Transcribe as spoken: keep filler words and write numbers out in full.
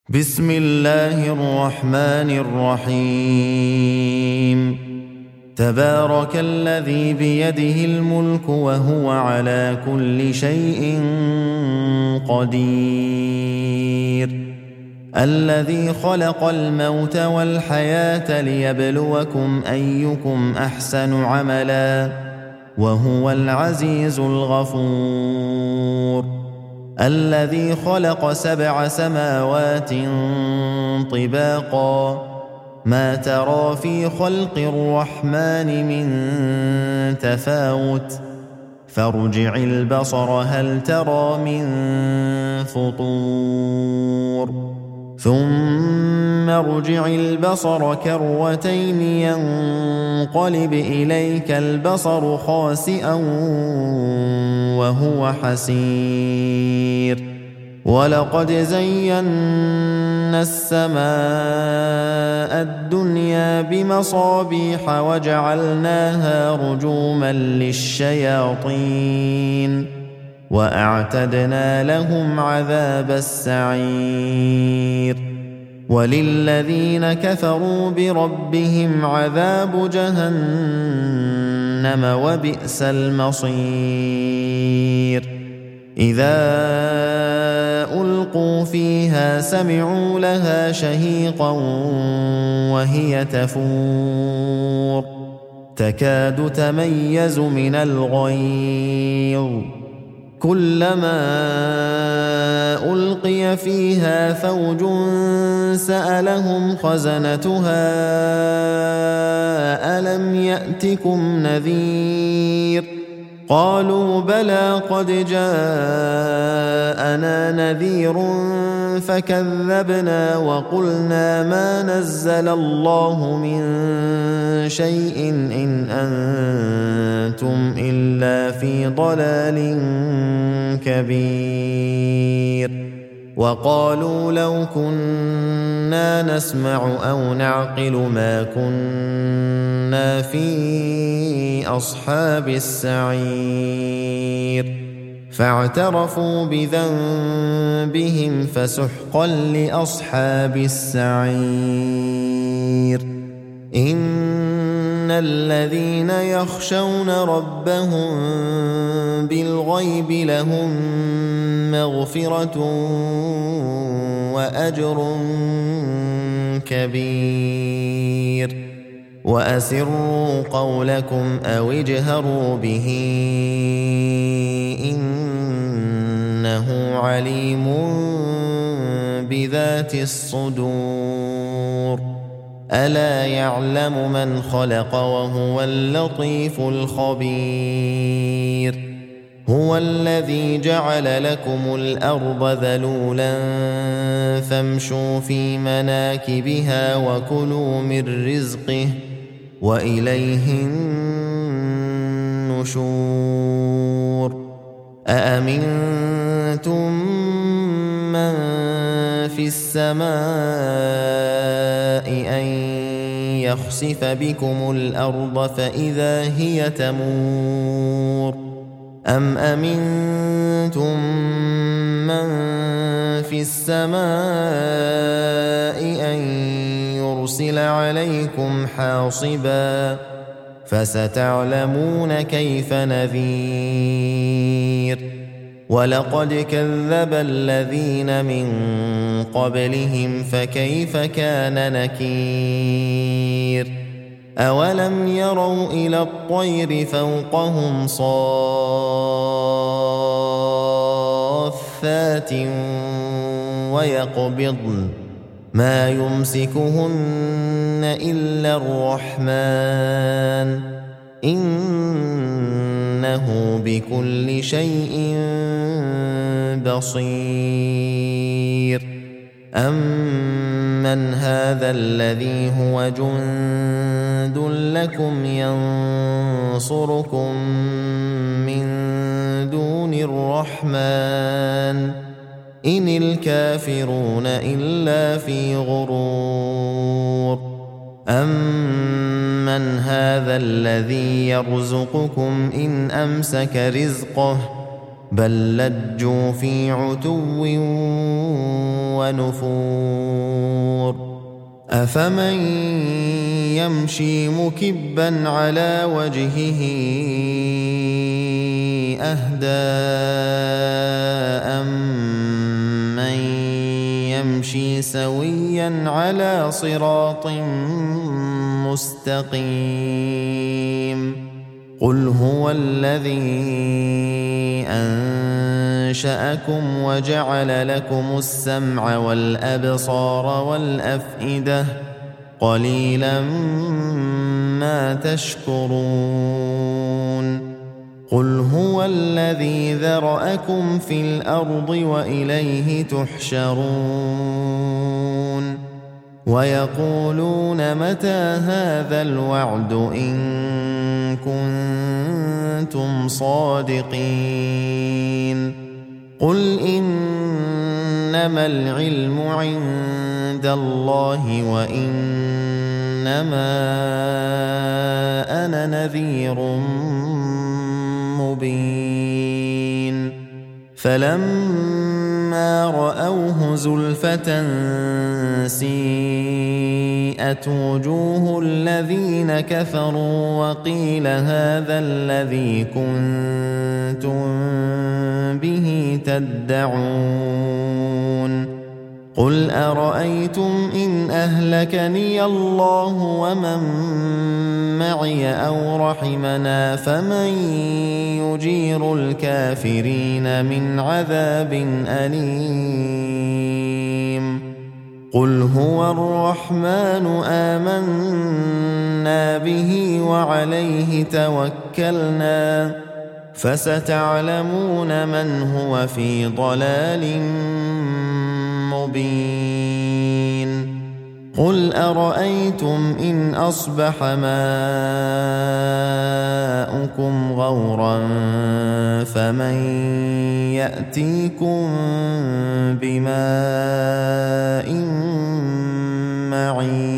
بسم الله الرحمن الرحيم تبارك الذي بيده الملك وهو على كل شيء قدير الذي خلق الموت والحياة ليبلوكم أيكم أحسن عملا وهو العزيز الغفور الذي خلق سبع سماوات طباقا ما ترى في خلق الرحمن من تفاوت فارجع البصر هل ترى من فطور ثم ارجع البصر كرتين ينقلب إليك البصر خاسئا وهو حسير ولقد زينا السماء الدنيا بمصابيح وجعلناها رجوما للشياطين وأعتدنا لهم عذاب السعير وللذين كفروا بربهم عذاب جهنم وبئس المصير إذا ألقوا فيها سمعوا لها شهيقا وهي تفور تكاد تميز من الغيظ كلما ألقي فيها فوج سألهم خزنتها ألم يأتكم نذير قالوا بلى قد جاءنا نذير فكذبنا وقلنا ما نزل الله من شيء إن أنتم إلا في ضلال كبير وقالوا لو كنا نسمع أو نعقل ما كنا في أصحاب السعير فاعترفوا بذنبهم فسحقا لأصحاب السعير إن الذين يخشون ربهم بالغيب لهم مغفرة وأجر كبير وأسروا قولكم أو اجهروا به إنه عليم بذات الصدور ألا يعلم من خلق وهو اللطيف الخبير هو الذي جعل لكم الأرض ذلولا فامشوا في مناكبها وكلوا من رزقه وإليه النشور أأمنتم من في السماء أن يخسف بكم الأرض فإذا هي تمور أم أمنتم من في السماء أن يرسل عليكم حاصبا فستعلمون كيف نذير ولقد كذب الذين من قبلهم فكيف كان نكير أولم يروا إلى الطير فوقهم صافات ويقبضن ما يمسكهن إلا الرحمن إنه بكل شيء بصير أمن هذا الذي هو جند لكم ينصركم من دون الرحمن إن الكافرون إلا في غرور أمن هذا الذي يرزقكم إن أمسك رزقه بل لجوا في عتو ونفور أفمن يمشي مكبا على وجهه أهدى أمن يمشي سويا على صراط مستقيم قل هو الذي أنشأكم وجعل لكم السمع والأبصار والأفئدة قليلا ما تشكرون قل هو الذي ذرأكم في الأرض وإليه تحشرون ويقولون متى هذا الوعد إن كنتم صادقين قل إنما العلم عند الله وإنما أنا نذير مبين فلما رأوه زلفة سيئت وجوه الذين كفروا وقيل هذا الذي كنتم به تدعون قل أرأيتم إن أهلكني الله ومن معي أو رحمنا فمن يجير الكافرين من عذاب أليم قل هو الرحمن آمنا به وعليه توكلنا فستعلمون من هو في ضلال مبين قل أرأيتم إن أصبح ماؤكم غورا فمن يأتيكم بماء معين